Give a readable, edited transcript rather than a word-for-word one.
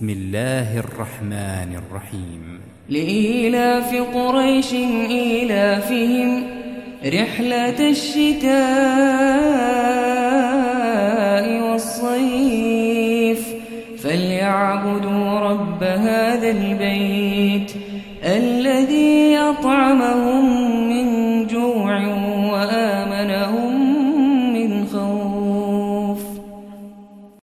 بسم الله الرحمن الرحيم. لإيلاف قريش إيلافهم رحلة الشتاء والصيف فليعبدوا رب هذا البيت الذي أطعمهم